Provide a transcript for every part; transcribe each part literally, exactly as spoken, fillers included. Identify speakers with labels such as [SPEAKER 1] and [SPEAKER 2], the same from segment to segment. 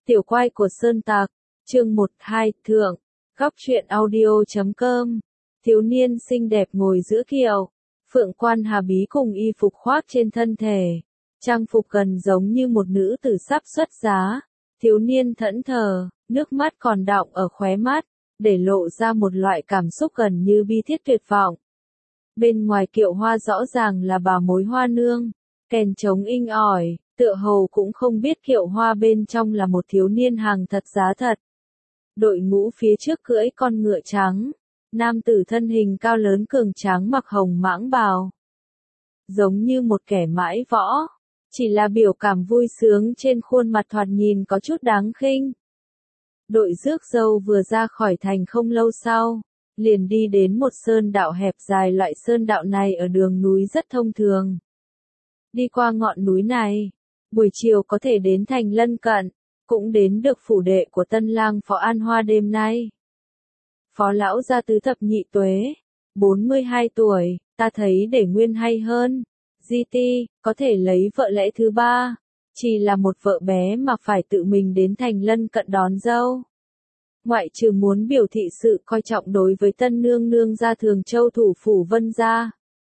[SPEAKER 1] Tiểu quai của Sơn Tạc, chương một hai, thượng, góc truyện audio chấm com. Thiếu niên xinh đẹp ngồi giữa kiệu, Phượng Quan Hà Bí cùng y phục khoác trên thân thể, trang phục gần giống như một nữ tử sắp xuất giá. Thiếu niên thẫn thờ, nước mắt còn đọng ở khóe mắt, để lộ ra một loại cảm xúc gần như bi thiết tuyệt vọng. Bên ngoài kiệu hoa rõ ràng là bà mối hoa nương, kèn trống inh ỏi, tựa hồ cũng không biết kiệu hoa bên trong là một thiếu niên hàng thật giá thật. Đội ngũ phía trước cưỡi con ngựa trắng, nam tử thân hình cao lớn cường tráng mặc hồng mãng bào, giống như một kẻ mãi võ, chỉ là biểu cảm vui sướng trên khuôn mặt thoạt nhìn có chút đáng khinh. Đội rước dâu vừa ra khỏi thành không lâu sau, liền đi đến một sơn đạo hẹp dài. Loại sơn đạo này ở đường núi rất thông thường. Đi qua ngọn núi này, buổi chiều có thể đến thành lân cận, cũng đến được phủ đệ của tân lang Phó An Hoa đêm nay. Phó lão gia tứ thập nhị tuế, bốn mươi hai tuổi, ta thấy để nguyên hay hơn. Di ti, có thể lấy vợ lẽ thứ ba, chỉ là một vợ bé mà phải tự mình đến thành lân cận đón dâu. Ngoại trừ muốn biểu thị sự coi trọng đối với tân nương nương gia Thường Châu thủ phủ Vân gia,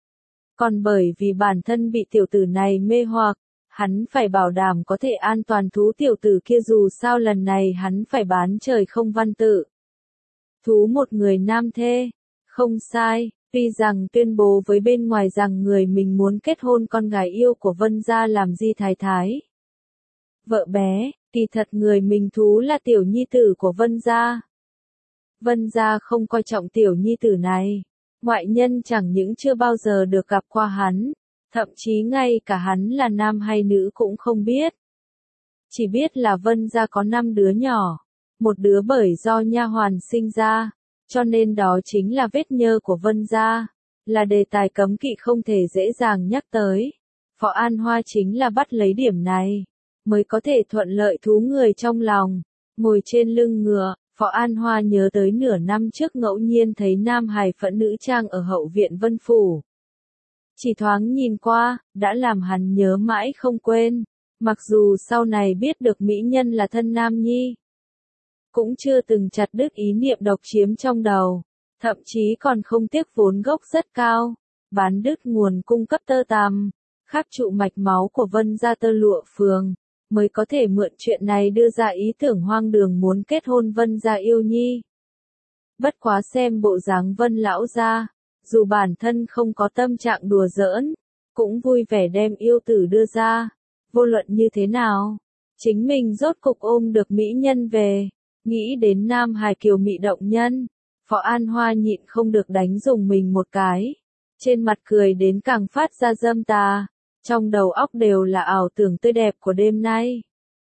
[SPEAKER 1] còn bởi vì bản thân bị tiểu tử này mê hoặc, hắn phải bảo đảm có thể an toàn thú tiểu tử kia, dù sao lần này hắn phải bán trời không văn tự. Thú một người nam thê, không sai, tuy rằng tuyên bố với bên ngoài rằng người mình muốn kết hôn con gái yêu của Vân gia làm Di Thái Thái. Vợ bé, kỳ thật người mình thú là tiểu nhi tử của Vân gia. Vân gia không coi trọng tiểu nhi tử này, ngoại nhân chẳng những chưa bao giờ được gặp qua hắn, thậm chí ngay cả hắn là nam hay nữ cũng không biết. Chỉ biết là Vân gia có năm đứa nhỏ, một đứa bởi do nha hoàn sinh ra, cho nên đó chính là vết nhơ của Vân gia, là đề tài cấm kỵ không thể dễ dàng nhắc tới. Phó An Hoa chính là bắt lấy điểm này, mới có thể thuận lợi thú người trong lòng. Ngồi trên lưng ngựa, Phó An Hoa nhớ tới nửa năm trước ngẫu nhiên thấy nam hài phẫn nữ trang ở hậu viện Vân Phủ. Chỉ thoáng nhìn qua, đã làm hắn nhớ mãi không quên, mặc dù sau này biết được mỹ nhân là thân nam nhi, cũng chưa từng chặt đứt ý niệm độc chiếm trong đầu, thậm chí còn không tiếc vốn gốc rất cao, bán đứt nguồn cung cấp tơ tằm, khắp trụ mạch máu của Vân gia tơ lụa phường, mới có thể mượn chuyện này đưa ra ý tưởng hoang đường muốn kết hôn Vân gia yêu nhi. Bất quá xem bộ dáng Vân lão gia, dù bản thân không có tâm trạng đùa giỡn, cũng vui vẻ đem yêu tử đưa ra. Vô luận như thế nào, chính mình rốt cục ôm được mỹ nhân về. Nghĩ đến nam hài kiều mị động nhân, Phó An Hoa nhịn không được đánh dùng mình một cái. Trên mặt cười đến càng phát ra dâm tà, trong đầu óc đều là ảo tưởng tươi đẹp của đêm nay.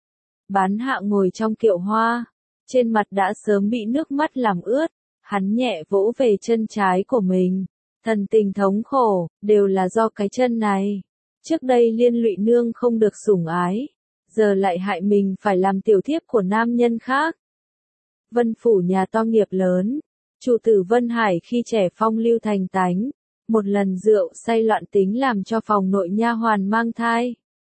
[SPEAKER 1] Bán hạ ngồi trong kiệu hoa, trên mặt đã sớm bị nước mắt làm ướt, hắn nhẹ vỗ về chân trái của mình, thần tình thống khổ, đều là do cái chân này. Trước đây liên lụy nương không được sủng ái, giờ lại hại mình phải làm tiểu thiếp của nam nhân khác. Vân phủ nhà to nghiệp lớn, chủ tử Vân Hải khi trẻ phong lưu thành tánh, một lần rượu say loạn tính làm cho phòng nội nha hoàn mang thai.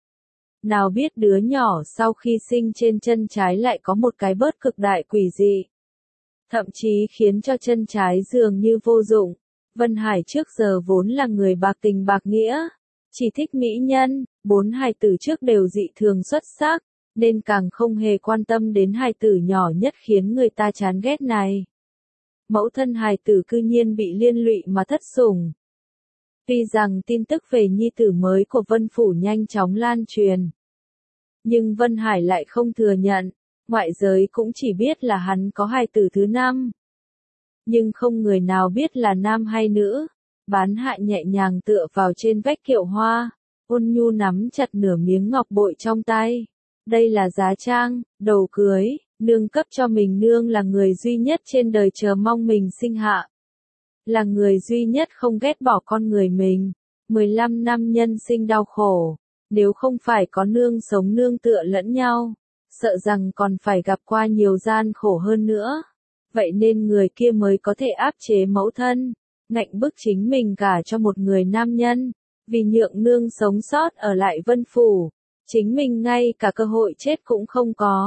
[SPEAKER 1] Nào biết đứa nhỏ sau khi sinh trên chân trái lại có một cái bớt cực đại quỷ dị, thậm chí khiến cho chân trái dường như vô dụng. Vân Hải trước giờ vốn là người bạc tình bạc nghĩa, chỉ thích mỹ nhân, bốn hài tử trước đều dị thường xuất sắc, nên càng không hề quan tâm đến hài tử nhỏ nhất khiến người ta chán ghét này. Mẫu thân hài tử cư nhiên bị liên lụy mà thất sủng. Tuy rằng tin tức về nhi tử mới của Vân Phủ nhanh chóng lan truyền, nhưng Vân Hải lại không thừa nhận, ngoại giới cũng chỉ biết là hắn có hài tử thứ năm. Nhưng không người nào biết là nam hay nữ. Bán hạ nhẹ nhàng tựa vào trên vách kiệu hoa, ôn nhu nắm chặt nửa miếng ngọc bội trong tay. Đây là giá trang, đầu cưới, nương cấp cho mình. Nương là người duy nhất trên đời chờ mong mình sinh hạ, là người duy nhất không ghét bỏ con người mình. mười lăm năm nhân sinh đau khổ, nếu không phải có nương sống nương tựa lẫn nhau, sợ rằng còn phải gặp qua nhiều gian khổ hơn nữa. Vậy nên người kia mới có thể áp chế mẫu thân, ngạnh bức chính mình gả cho một người nam nhân, vì nhượng nương sống sót ở lại Vân Phủ, chính mình ngay cả cơ hội chết cũng không có.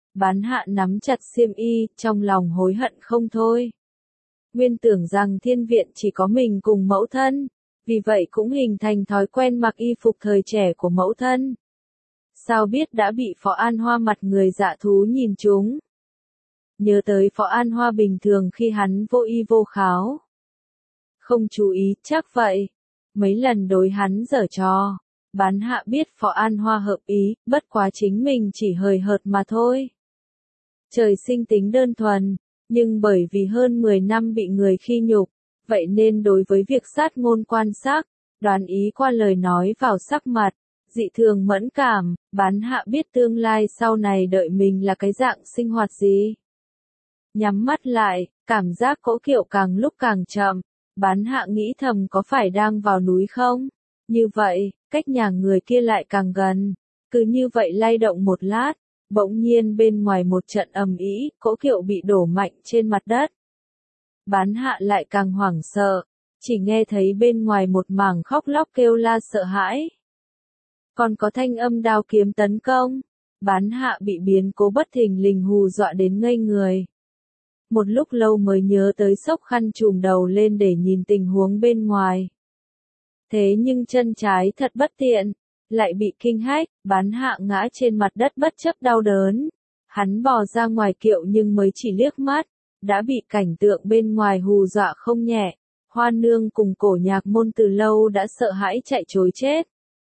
[SPEAKER 1] Bán hạ nắm chặt xiêm y, trong lòng hối hận không thôi. Nguyên tưởng rằng thiên viện chỉ có mình cùng mẫu thân, vì vậy cũng hình thành thói quen mặc y phục thời trẻ của mẫu thân. Sao biết đã bị Phó An Hoa mặt người dạ thú nhìn trúng. Nhớ tới Phó An Hoa bình thường khi hắn vô y vô kháo. Không chú ý, chắc vậy. Mấy lần đối hắn giở trò. Bán hạ biết Phó An Hoa hợp ý, bất quá chính mình chỉ hời hợt mà thôi. Trời sinh tính đơn thuần, nhưng bởi vì hơn mười năm bị người khi nhục, vậy nên đối với việc sát ngôn quan sát, đoán ý qua lời nói vào sắc mặt, dị thường mẫn cảm, bán hạ biết tương lai sau này đợi mình là cái dạng sinh hoạt gì. Nhắm mắt lại, cảm giác cỗ kiệu càng lúc càng chậm, bán hạ nghĩ thầm có phải đang vào núi không? Như vậy, cách nhà người kia lại càng gần, cứ như vậy lay động một lát, bỗng nhiên bên ngoài một trận ầm ĩ, cỗ kiệu bị đổ mạnh trên mặt đất. Bán hạ lại càng hoảng sợ, chỉ nghe thấy bên ngoài một mảng khóc lóc kêu la sợ hãi. Còn có thanh âm đao kiếm tấn công, bán hạ bị biến cố bất thình lình hù dọa đến ngây người. Một lúc lâu mới nhớ tới xốc khăn trùm đầu lên để nhìn tình huống bên ngoài. Thế nhưng chân trái thật bất tiện, lại bị kinh hách, bán hạ ngã trên mặt đất bất chấp đau đớn. Hắn bò ra ngoài kiệu nhưng mới chỉ liếc mắt, đã bị cảnh tượng bên ngoài hù dọa không nhẹ. Hoa nương cùng cổ nhạc môn từ lâu đã sợ hãi chạy trối chết.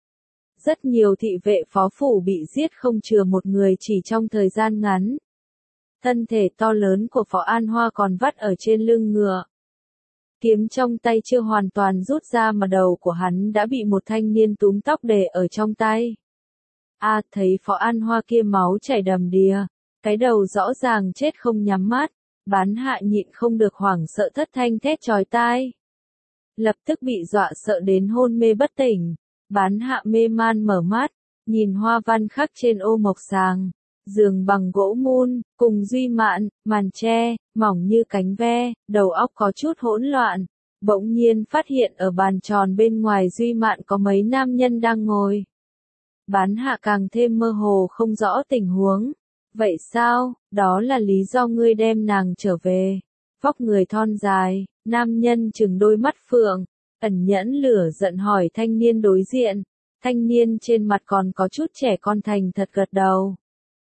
[SPEAKER 1] Rất nhiều thị vệ phó phủ bị giết không chừa một người chỉ trong thời gian ngắn. Thân thể to lớn của Phó An Hoa còn vắt ở trên lưng ngựa. Kiếm trong tay chưa hoàn toàn rút ra mà đầu của hắn đã bị một thanh niên túm tóc để ở trong tay. A à, thấy Phó An Hoa kia máu chảy đầm đìa, cái đầu rõ ràng chết không nhắm mắt, bán hạ nhịn không được hoảng sợ thất thanh thét chói tai. Lập tức bị dọa sợ đến hôn mê bất tỉnh, bán hạ mê man mở mắt, nhìn hoa văn khắc trên ô mộc sàng. Giường bằng gỗ mun, cùng duy mạn, màn tre, mỏng như cánh ve, đầu óc có chút hỗn loạn. Bỗng nhiên phát hiện ở bàn tròn bên ngoài duy mạn có mấy nam nhân đang ngồi. Bán hạ càng thêm mơ hồ không rõ tình huống. Vậy sao, đó là lý do ngươi đem nàng trở về. Vóc người thon dài, nam nhân chừng đôi mắt phượng, ẩn nhẫn lửa giận hỏi thanh niên đối diện. Thanh niên trên mặt còn có chút trẻ con thành thật gật đầu.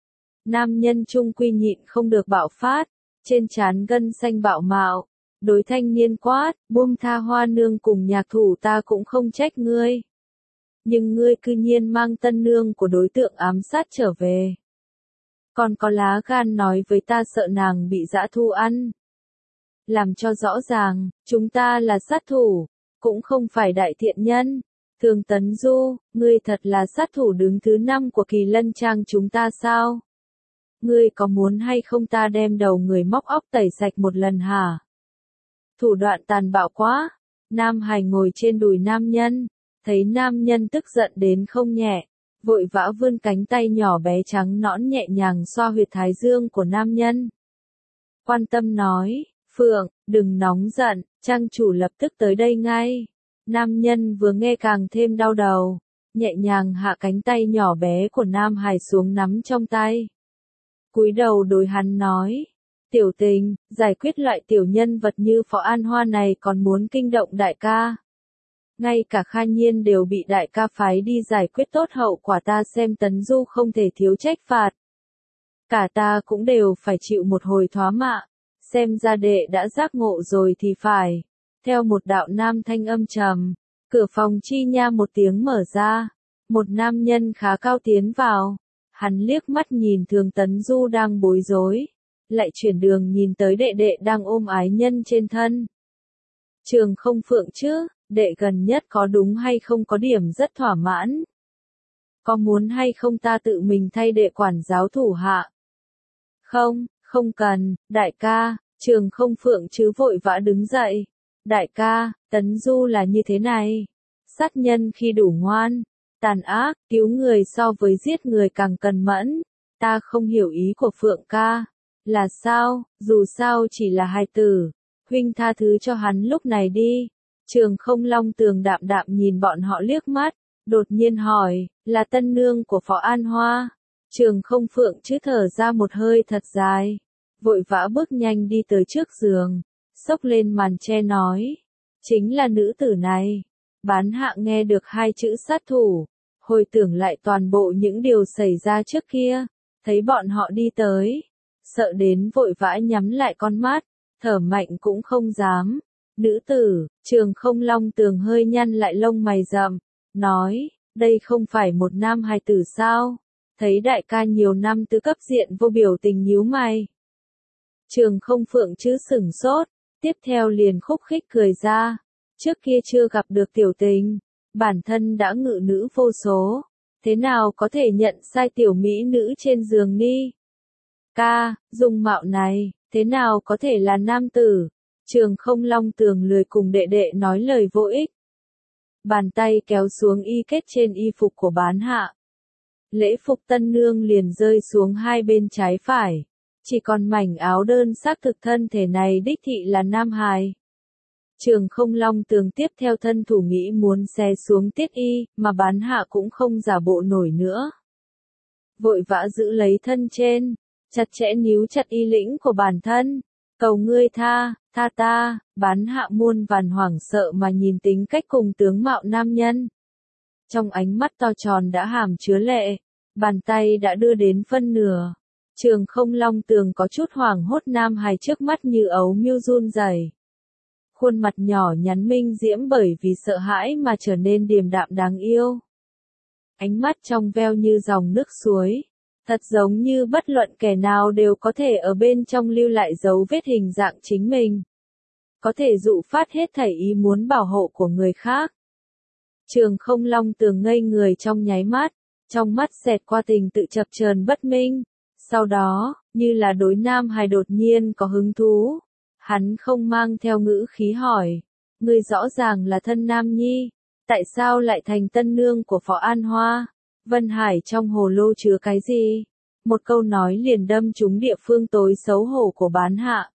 [SPEAKER 1] Nam nhân trung quy nhịn không được bạo phát, trên trán gân xanh bạo mạo, đối thanh niên quát, buông tha Hoa nương cùng nhạc thủ ta cũng không trách ngươi. Nhưng ngươi cư nhiên mang tân nương của đối tượng ám sát trở về. Còn có lá gan nói với ta sợ nàng bị dã thu ăn. Làm cho rõ ràng, chúng ta là sát thủ, cũng không phải đại thiện nhân. Thường Tấn Du, ngươi thật là sát thủ đứng thứ năm của Kỳ Lân Trang chúng ta sao? Ngươi có muốn hay không ta đem đầu người móc óc tẩy sạch một lần hả? Thủ đoạn tàn bạo quá. Nam Hải ngồi trên đùi nam nhân, thấy nam nhân tức giận đến không nhẹ, vội vã vươn cánh tay nhỏ bé trắng nõn nhẹ nhàng xoa huyệt thái dương của nam nhân. Quan tâm nói, Phượng, đừng nóng giận, trang chủ lập tức tới đây ngay. Nam nhân vừa nghe càng thêm đau đầu, nhẹ nhàng hạ cánh tay nhỏ bé của Nam Hải xuống nắm trong tay. Cúi đầu đối hắn nói, tiểu tình, giải quyết loại tiểu nhân vật như Phó An Hoa này còn muốn kinh động đại ca. Ngay cả Kha Nhiên đều bị đại ca phái đi giải quyết tốt hậu quả ta xem Tấn Du không thể thiếu trách phạt. Cả ta cũng đều phải chịu một hồi thoá mạ, xem ra đệ đã giác ngộ rồi thì phải. Theo một đạo nam thanh âm trầm, cửa phòng chi nha một tiếng mở ra, một nam nhân khá cao tiến vào. Hắn liếc mắt nhìn Thường Tấn Du đang bối rối, lại chuyển đường nhìn tới đệ đệ đang ôm ái nhân trên thân. Trường không Phượng chứ, đệ gần nhất có đúng hay không có điểm rất thỏa mãn. Có muốn hay không ta tự mình thay đệ quản giáo thủ hạ? Không, không cần, đại ca, Trường không Phượng chứ vội vã đứng dậy. Đại ca, Tấn Du là như thế này. Sát nhân khi đủ ngoan, tàn ác, cứu người so với giết người càng cần mẫn. Ta không hiểu ý của Phượng ca. Là sao, dù sao chỉ là hài tử. Huynh tha thứ cho hắn lúc này đi. Trường không Long Tường đạm đạm nhìn bọn họ liếc mắt, đột nhiên hỏi, là tân nương của Phó An Hoa. Trường Không Phượng chứ thở ra một hơi thật dài, vội vã bước nhanh đi tới trước giường, xốc lên màn che nói, chính là nữ tử này. Bán Hạ nghe được hai chữ sát thủ, hồi tưởng lại toàn bộ những điều xảy ra trước kia, thấy bọn họ đi tới, sợ đến vội vã nhắm lại con mắt, thở mạnh cũng không dám. Nữ tử, Trường Không Long Tường hơi nhăn lại lông mày rậm, nói, đây không phải một nam hài tử sao? Thấy đại ca nhiều năm tứ cấp diện vô biểu tình nhíu mày. Trường Không Phượng chứ sửng sốt, tiếp theo liền khúc khích cười ra, trước kia chưa gặp được tiểu tình, bản thân đã ngự nữ vô số, thế nào có thể nhận sai tiểu mỹ nữ trên giường ni? Ca, dung mạo này, thế nào có thể là nam tử? Trường Không Long Tường lười cùng đệ đệ nói lời vô ích. Bàn tay kéo xuống y kết trên y phục của Bán Hạ. Lễ phục tân nương liền rơi xuống hai bên trái phải. Chỉ còn mảnh áo đơn xác thực thân thể này đích thị là nam hài. Trường Không Long Tường tiếp theo thân thủ nghĩ muốn xé xuống tiết y, mà Bán Hạ cũng không giả bộ nổi nữa. Vội vã giữ lấy thân trên, chặt chẽ níu chặt y lĩnh của bản thân. Cầu ngươi tha, tha ta. Bán Hạ muôn vàn hoảng sợ mà nhìn tính cách cùng tướng mạo nam nhân. Trong ánh mắt to tròn đã hàm chứa lệ, bàn tay đã đưa đến phân nửa. Trường Không Long Tường có chút hoảng hốt nam hài trước mắt như ấu miêu run rẩy. Khuôn mặt nhỏ nhắn minh diễm bởi vì sợ hãi mà trở nên điềm đạm đáng yêu. Ánh mắt trong veo như dòng nước suối, thật giống như bất luận kẻ nào đều có thể ở bên trong lưu lại dấu vết hình dạng chính mình. Có thể dụ phát hết thảy ý muốn bảo hộ của người khác. Trường Không Long Tường ngây người trong nháy mắt, trong mắt xẹt qua tình tự chập chờn bất minh. Sau đó, như là đối nam hài đột nhiên có hứng thú, hắn không mang theo ngữ khí hỏi, ngươi rõ ràng là thân nam nhi, tại sao lại thành tân nương của Phó An Hoa? Vân Hải trong hồ lô chứa cái gì? Một câu nói liền đâm trúng địa phương tối xấu hổ của Bán Hạ.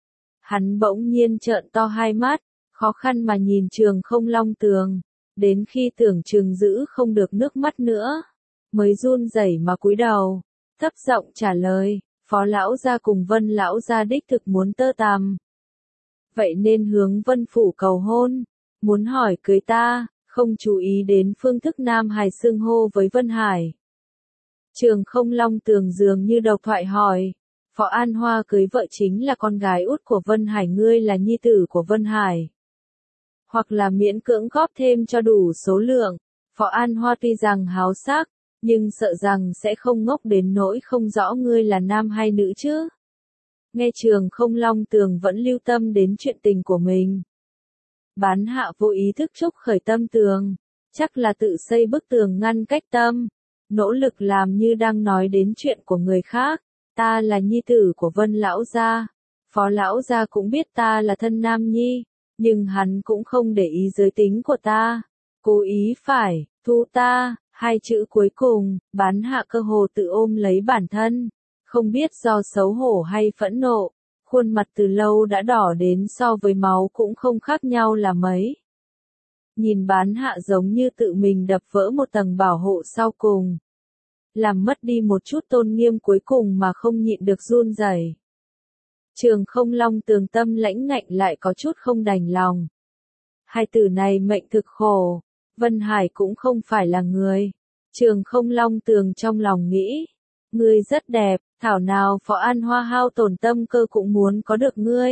[SPEAKER 1] Hắn bỗng nhiên trợn to hai mắt, khó khăn mà nhìn Trường Không Long Tường, đến khi tưởng chừng giữ không được nước mắt nữa, mới run rẩy mà cúi đầu, thấp giọng trả lời, Phó lão gia cùng Vân lão gia đích thực muốn tơ tằm. Vậy nên hướng Vân phủ cầu hôn, muốn hỏi cưới ta, không chú ý đến phương thức nam hài xưng hô với Vân Hải. Trường Không Long Tường dường như độc thoại hỏi, Phó An Hoa cưới vợ chính là con gái út của Vân Hải, ngươi là nhi tử của Vân Hải. Hoặc là miễn cưỡng góp thêm cho đủ số lượng, Phó An Hoa tuy rằng háo sắc, nhưng sợ rằng sẽ không ngốc đến nỗi không rõ ngươi là nam hay nữ chứ. Nghe Trường Không Long Tường vẫn lưu tâm đến chuyện tình của mình. Bán Hạ vô ý thức trúc khởi tâm tường, chắc là tự xây bức tường ngăn cách tâm, nỗ lực làm như đang nói đến chuyện của người khác. Ta là nhi tử của Vân lão gia, Phó lão gia cũng biết ta là thân nam nhi, nhưng hắn cũng không để ý giới tính của ta, cố ý phải thu ta. Hai chữ cuối cùng, Bán Hạ cơ hồ tự ôm lấy bản thân, không biết do xấu hổ hay phẫn nộ, khuôn mặt từ lâu đã đỏ đến so với máu cũng không khác nhau là mấy. Nhìn Bán Hạ giống như tự mình đập vỡ một tầng bảo hộ sau cùng, làm mất đi một chút tôn nghiêm cuối cùng mà không nhịn được run rẩy. Trường Không Long Tường tâm lãnh ngạnh lại có chút không đành lòng. Hai từ này mệnh thực khổ. Vân Hải cũng không phải là người. Trường Không Long Tường trong lòng nghĩ, ngươi rất đẹp, thảo nào Phó An Hoa hao tổn tâm cơ cũng muốn có được ngươi.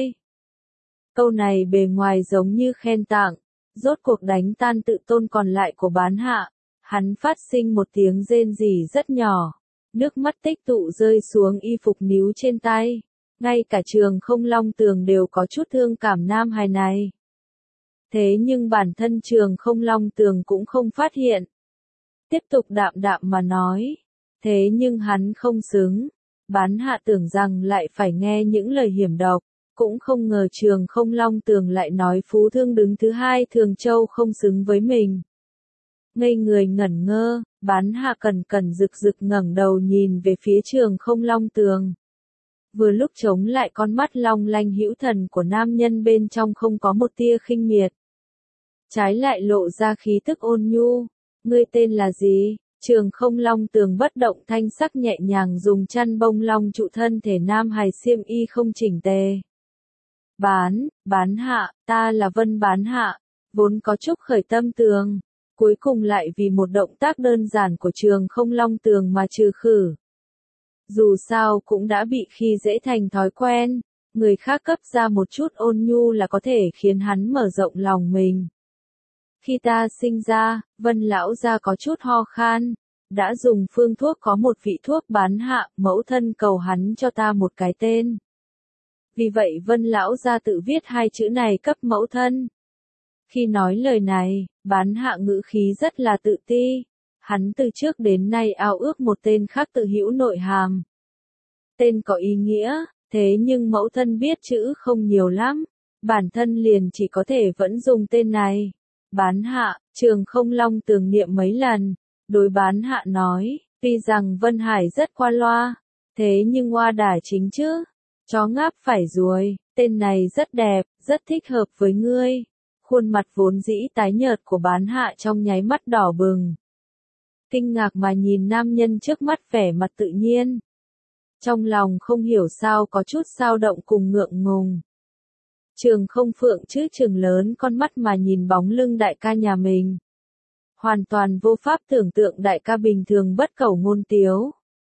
[SPEAKER 1] Câu này bề ngoài giống như khen tặng, rốt cuộc đánh tan tự tôn còn lại của Bán Hạ. Hắn phát sinh một tiếng rên rỉ rất nhỏ, nước mắt tích tụ rơi xuống y phục níu trên tay. Ngay cả Trường Không Long Tường đều có chút thương cảm nam hài này. Thế nhưng bản thân Trường Không Long Tường cũng không phát hiện. Tiếp tục đạm đạm mà nói. Thế nhưng hắn không xứng. Bán Hạ tưởng rằng lại phải nghe những lời hiểm độc. Cũng không ngờ Trường Không Long Tường lại nói phú thương đứng thứ hai Thường Châu không xứng với mình. Ngây người ngẩn ngơ, Bán Hạ cẩn cẩn rực rực ngẩng đầu nhìn về phía Trường Không Long Tường. Vừa lúc chống lại con mắt long lanh hữu thần của nam nhân bên trong không có một tia khinh miệt. Trái lại lộ ra khí tức ôn nhu. Ngươi tên là gì? Trường Không Long Tường bất động thanh sắc nhẹ nhàng dùng chăn bông long trụ thân thể nam hài xiêm y không chỉnh tề. Bán, bán hạ, ta là Vân bán hạ, vốn có chút khởi tâm tường, cuối cùng lại vì một động tác đơn giản của Trường Không Long Tường mà trừ khử. Dù sao cũng đã bị khi dễ thành thói quen, người khác cấp ra một chút ôn nhu là có thể khiến hắn mở rộng lòng mình. Khi ta sinh ra, Vân lão gia có chút ho khan, đã dùng phương thuốc có một vị thuốc bán hạ, mẫu thân cầu hắn cho ta một cái tên. Vì vậy Vân lão gia tự viết hai chữ này cấp mẫu thân. Khi nói lời này, bán hạ ngữ khí rất là tự ti, hắn từ trước đến nay ao ước một tên khác tự hữu nội hàm. Tên có ý nghĩa, thế nhưng mẫu thân biết chữ không nhiều lắm, bản thân liền chỉ có thể vẫn dùng tên này. Bán hạ, Trường Không Long Tường niệm mấy lần, đối bán hạ nói, tuy rằng Vân Hải rất qua loa, thế nhưng oa đả chính chứ, chó ngáp phải ruồi, tên này rất đẹp, rất thích hợp với ngươi. Khuôn mặt vốn dĩ tái nhợt của bán hạ trong nháy mắt đỏ bừng. Kinh ngạc mà nhìn nam nhân trước mắt vẻ mặt tự nhiên. Trong lòng không hiểu sao có chút dao động cùng ngượng ngùng. Trường Không Phượng chứ trừng lớn con mắt mà nhìn bóng lưng đại ca nhà mình. Hoàn toàn vô pháp tưởng tượng đại ca bình thường bất cẩu ngôn tiếu.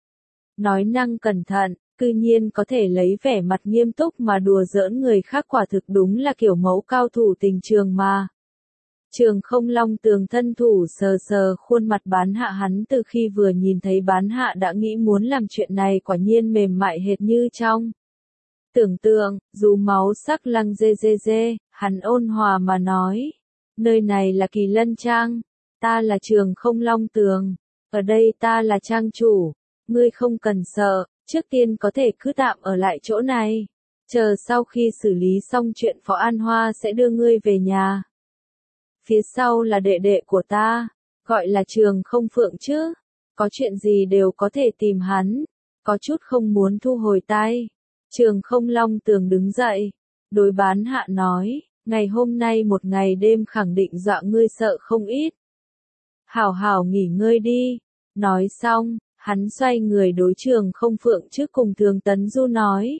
[SPEAKER 1] Nói năng cẩn thận, cư nhiên có thể lấy vẻ mặt nghiêm túc mà đùa giỡn người khác, quả thực đúng là kiểu mẫu cao thủ tình trường mà. Trường Không Long Tường thân thủ sờ sờ khuôn mặt bán hạ, hắn từ khi vừa nhìn thấy bán hạ đã nghĩ muốn làm chuyện này, quả nhiên mềm mại hệt như trong tưởng tượng, dù máu sắc lăng dê dê dê, hắn ôn hòa mà nói. Nơi này là Kỳ Lân Trang, ta là Trường Không Long Tường, ở đây ta là trang chủ, ngươi không cần sợ, trước tiên có thể cứ tạm ở lại chỗ này, chờ sau khi xử lý xong chuyện Phó An Hoa sẽ đưa ngươi về nhà. Phía sau là đệ đệ của ta, gọi là Trường Không Phượng chứ, có chuyện gì đều có thể tìm hắn, có chút không muốn thu hồi tay. Trường Không Long Tường đứng dậy, đối bán hạ nói, ngày hôm nay một ngày đêm khẳng định dọa ngươi sợ không ít. Hảo hảo nghỉ ngơi đi. Nói xong, hắn xoay người đối Trường Không Phượng trước cùng Thường Tấn Du nói.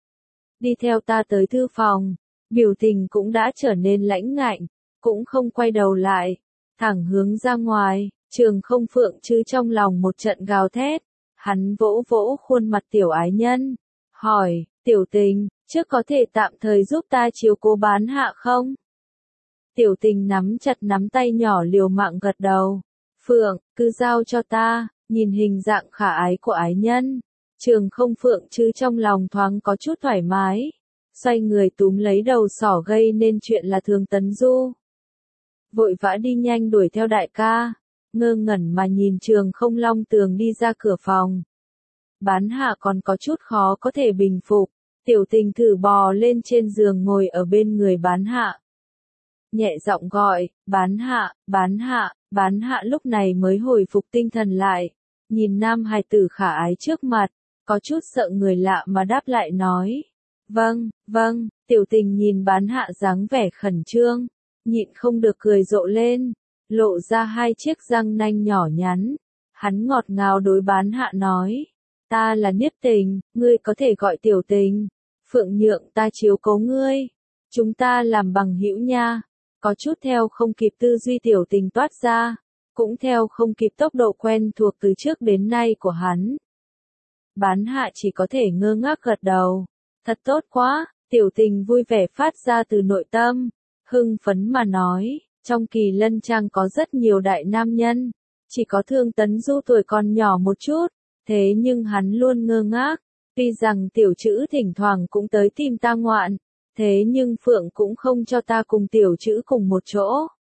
[SPEAKER 1] Đi theo ta tới thư phòng, biểu tình cũng đã trở nên lãnh ngạnh, cũng không quay đầu lại, thẳng hướng ra ngoài. Trường Không Phượng chứ trong lòng một trận gào thét, hắn vỗ vỗ khuôn mặt tiểu ái nhân. Hỏi, tiểu tình, trước có thể tạm thời giúp ta chiếu cố bán hạ không? Tiểu tình nắm chặt nắm tay nhỏ liều mạng gật đầu. Phượng, cứ giao cho ta, nhìn hình dạng khả ái của ái nhân. Trường Không Phượng chứ trong lòng thoáng có chút thoải mái. Xoay người túm lấy đầu sỏ gây nên chuyện là Thường Tấn Du. Vội vã đi nhanh đuổi theo đại ca, ngơ ngẩn mà nhìn Trường Không Long Tường đi ra cửa phòng. Bán hạ còn có chút khó có thể bình phục, tiểu tình thử bò lên trên giường ngồi ở bên người bán hạ. Nhẹ giọng gọi, bán hạ, bán hạ, bán hạ lúc này mới hồi phục tinh thần lại, nhìn nam hài tử khả ái trước mặt, có chút sợ người lạ mà đáp lại nói. Vâng, vâng, tiểu tình nhìn bán hạ dáng vẻ khẩn trương, nhịn không được cười rộ lên, lộ ra hai chiếc răng nanh nhỏ nhắn, hắn ngọt ngào đối bán hạ nói. Ta là Niếp Tình, ngươi có thể gọi tiểu tình. Phượng nhượng ta chiếu cố ngươi. Chúng ta làm bằng hữu nha. Có chút theo không kịp tư duy tiểu tình toát ra, cũng theo không kịp tốc độ quen thuộc từ trước đến nay của hắn. Bán hạ chỉ có thể ngơ ngác gật đầu. Thật tốt quá, tiểu tình vui vẻ phát ra từ nội tâm, hưng phấn mà nói, trong Kỳ Lân Trang có rất nhiều đại nam nhân, chỉ có Thương Tấn Du tuổi còn nhỏ một chút. Thế nhưng hắn luôn ngơ ngác, tuy rằng tiểu chữ thỉnh thoảng cũng tới tìm ta ngoạn, thế nhưng Phượng cũng không cho ta cùng tiểu chữ cùng một chỗ.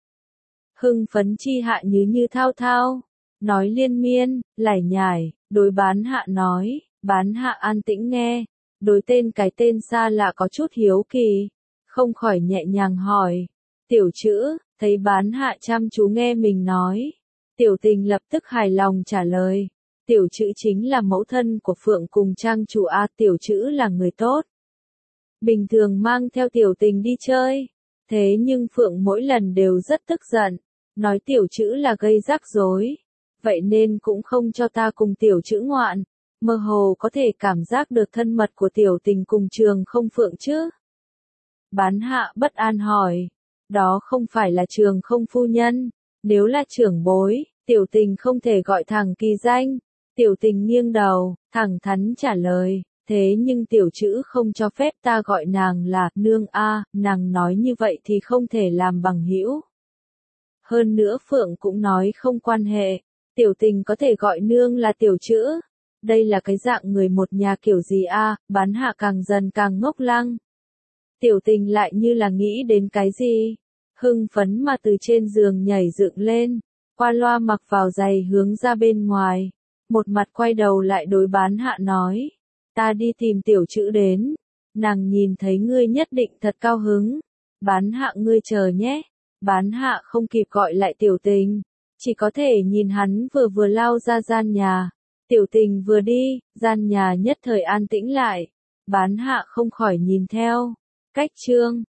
[SPEAKER 1] Hưng phấn chi hạ như như thao thao, nói liên miên, lải nhải, đối bán hạ nói, bán hạ an tĩnh nghe, đối tên cái tên xa lạ có chút hiếu kỳ, không khỏi nhẹ nhàng hỏi, tiểu chữ, thấy bán hạ chăm chú nghe mình nói, tiểu tình lập tức hài lòng trả lời. Tiểu chữ chính là mẫu thân của Phượng cùng trang chủ A, tiểu chữ là người tốt. Bình thường mang theo tiểu tình đi chơi, thế nhưng Phượng mỗi lần đều rất tức giận, nói tiểu chữ là gây rắc rối. vậy nên cũng không cho ta cùng tiểu chữ ngoạn, mơ hồ có thể cảm giác được thân mật của tiểu tình cùng Trường Không Phượng chứ. Bán hạ bất an hỏi, đó không phải là Trường Không phu nhân, nếu là trưởng bối, tiểu tình không thể gọi thẳng kỳ danh. Tiểu tình nghiêng đầu, thẳng thắn trả lời, thế nhưng tiểu chữ không cho phép ta gọi nàng là nương a, nàng nói như vậy thì không thể làm bằng hữu. Hơn nữa Phượng cũng nói không quan hệ, tiểu tình có thể gọi nương là tiểu chữ. Đây là cái dạng người một nhà kiểu gì a? Bán hạ càng dần càng ngốc lăng. Tiểu tình lại như là nghĩ đến cái gì, hưng phấn mà từ trên giường nhảy dựng lên, qua loa mặc vào giày hướng ra bên ngoài, một mặt quay đầu lại đối bán hạ nói, ta đi tìm tiểu chữ đến, nàng nhìn thấy ngươi nhất định thật cao hứng, bán hạ ngươi chờ nhé. Bán hạ không kịp gọi lại tiểu tình, chỉ có thể nhìn hắn vừa vừa lao ra gian nhà. Tiểu tình vừa đi, gian nhà nhất thời an tĩnh lại, bán hạ không khỏi nhìn theo. Cách chương